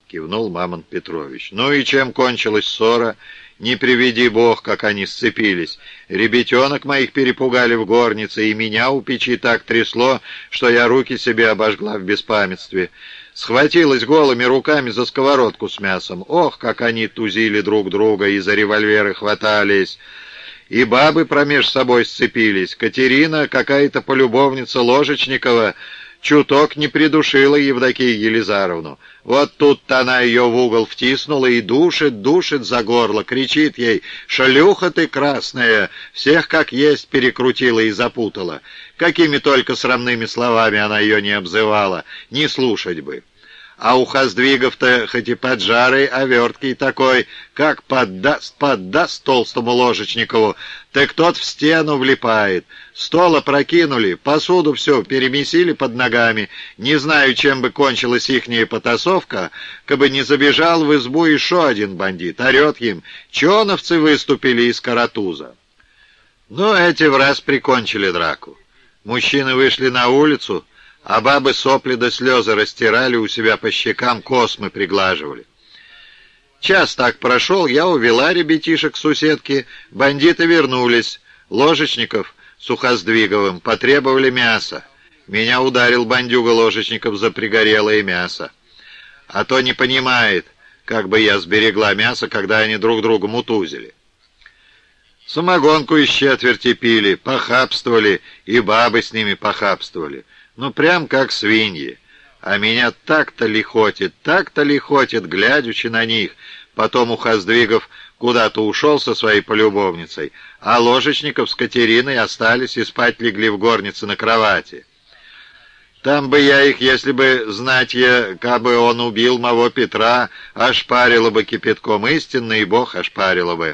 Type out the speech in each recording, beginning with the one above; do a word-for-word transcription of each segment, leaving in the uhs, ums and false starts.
кивнул Мамонт Петрович. Ну и чем кончилась ссора? Не приведи бог, как они сцепились. Ребятенок моих перепугали в горнице, и меня у печи так трясло, что я руки себе обожгла в беспамятстве. Схватилась голыми руками за сковородку с мясом. Ох, как они тузили друг друга и за револьверы хватались. И бабы промеж собой сцепились. Катерина, какая-то полюбовница Ложечникова, чуток не придушила Евдокию Елизаровну. Вот тут-то она ее в угол втиснула и душит, душит за горло, кричит ей: «Шлюха ты красная!» Всех как есть перекрутила и запутала. Какими только срамными словами она ее не обзывала, не слушать бы. А у Хоздвигов-то хоть и поджарый, а верткий такой, как поддаст, поддаст толстому Ложечникову, так тот в стену влипает. Стол опрокинули, посуду все перемесили под ногами. Не знаю, чем бы кончилась ихняя потасовка, кабы не забежал в избу еще один бандит. Орет им: «Чоновцы выступили из Каратуза». Но эти враз прикончили драку. Мужчины вышли на улицу, а бабы сопли до слезы растирали у себя по щекам, космы приглаживали. Час так прошел, я увела ребятишек к соседке, бандиты вернулись. Ложечников с Ухоздвиговым потребовали мяса. Меня ударил бандюга Ложечников за пригорелое мясо. А то не понимает, как бы я сберегла мясо, когда они друг друга мутузили. Самогонку из четверти пили, похабствовали, и бабы с ними похабствовали. Ну, прям как свиньи. А меня так-то лихотит, так-то лихотит, глядячи на них. Потом Ухоздвигов куда-то ушел со своей полюбовницей, а Ложечников с Катериной остались и спать легли в горнице на кровати. Там бы я их, если бы знать я, кабы он убил моего Петра, ошпарила бы кипятком, истинный бог ошпарила бы.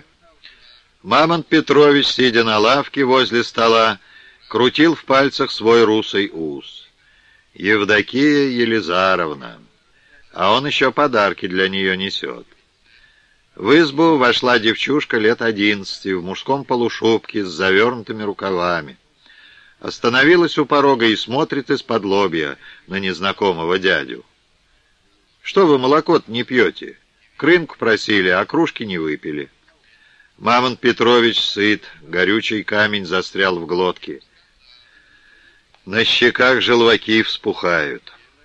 Мамонт Петрович, сидя на лавке возле стола, крутил в пальцах свой русый ус. Евдокия Елизаровна. А он еще подарки для нее несет. В избу вошла девчушка лет одиннадцати в мужском полушубке с завернутыми рукавами. Остановилась у порога и смотрит из-под лобья на незнакомого дядю. «Что вы молоко-то не пьете? Крынку просили, а кружки не выпили». Мамонт Петрович сыт, горючий камень застрял в глотке. На щеках желваки вспухают.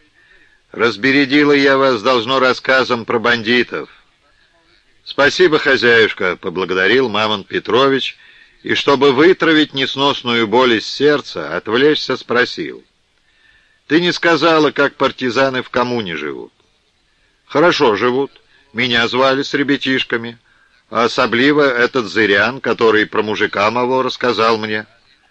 «Разбередила я вас, должно, рассказом про бандитов». «Спасибо, хозяюшка», — поблагодарил Мамонт Петрович, и, чтобы вытравить несносную боль из сердца, отвлечься, спросил: «Ты не сказала, как партизаны в коммуне живут?» «Хорошо живут. Меня звали с ребятишками. А особливо этот Зырян, который про мужика моего рассказал мне».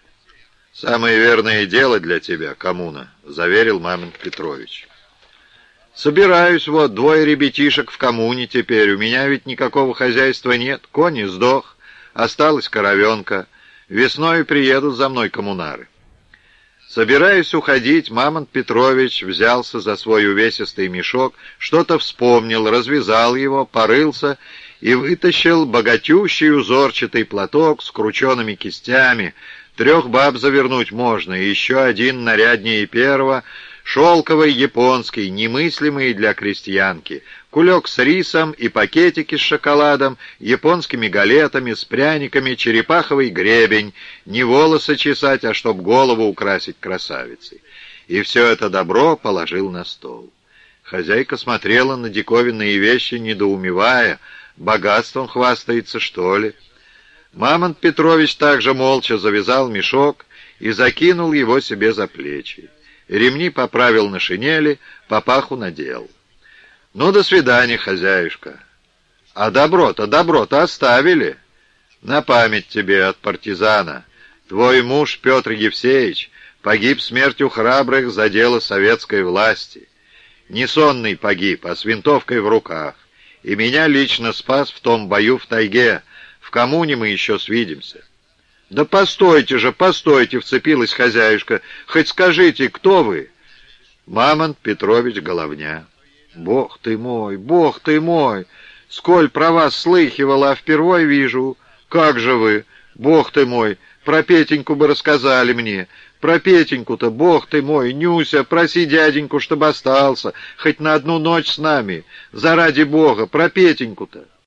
«Самое верное дело для тебя, коммуна», — заверил Мамонт Петрович. «Собираюсь, вот, двое ребятишек в коммуне теперь. У меня ведь никакого хозяйства нет. Конь сдох, осталась коровенка. Весной приедут за мной коммунары». Собираясь уходить, Мамонт Петрович взялся за свой увесистый мешок, что-то вспомнил, развязал его, порылся и вытащил богатющий узорчатый платок с кручеными кистями. Трех баб завернуть можно, и еще один наряднее первого, шелковый японский, немыслимый для крестьянки, кулек с рисом и пакетики с шоколадом, японскими галетами, с пряниками, черепаховый гребень, не волосы чесать, а чтоб голову украсить красавицей. И все это добро положил на стол. Хозяйка смотрела на диковинные вещи, недоумевая, богатством хвастается, что ли. Мамонт Петрович также молча завязал мешок и закинул его себе за плечи. Ремни поправил на шинели, папаху надел. «Ну, до свидания, хозяюшка». «А добро-то, добро-то оставили?» «На память тебе от партизана. Твой муж Петр Евсеевич погиб смертью храбрых за дело советской власти. Не сонный погиб, а с винтовкой в руках. И меня лично спас в том бою в тайге. В коммуне мы еще свидимся». «Да постойте же, постойте!» — вцепилась хозяюшка. «Хоть скажите, кто вы?» «Мамонт Петрович Головня». «Бог ты мой, бог ты мой! Сколь про вас слыхивала, а впервой вижу. Как же вы, бог ты мой, про Петеньку бы рассказали мне. Про Петеньку-то, бог ты мой, Нюся, проси дяденьку, чтобы остался, хоть на одну ночь с нами. Заради бога, про Петеньку-то.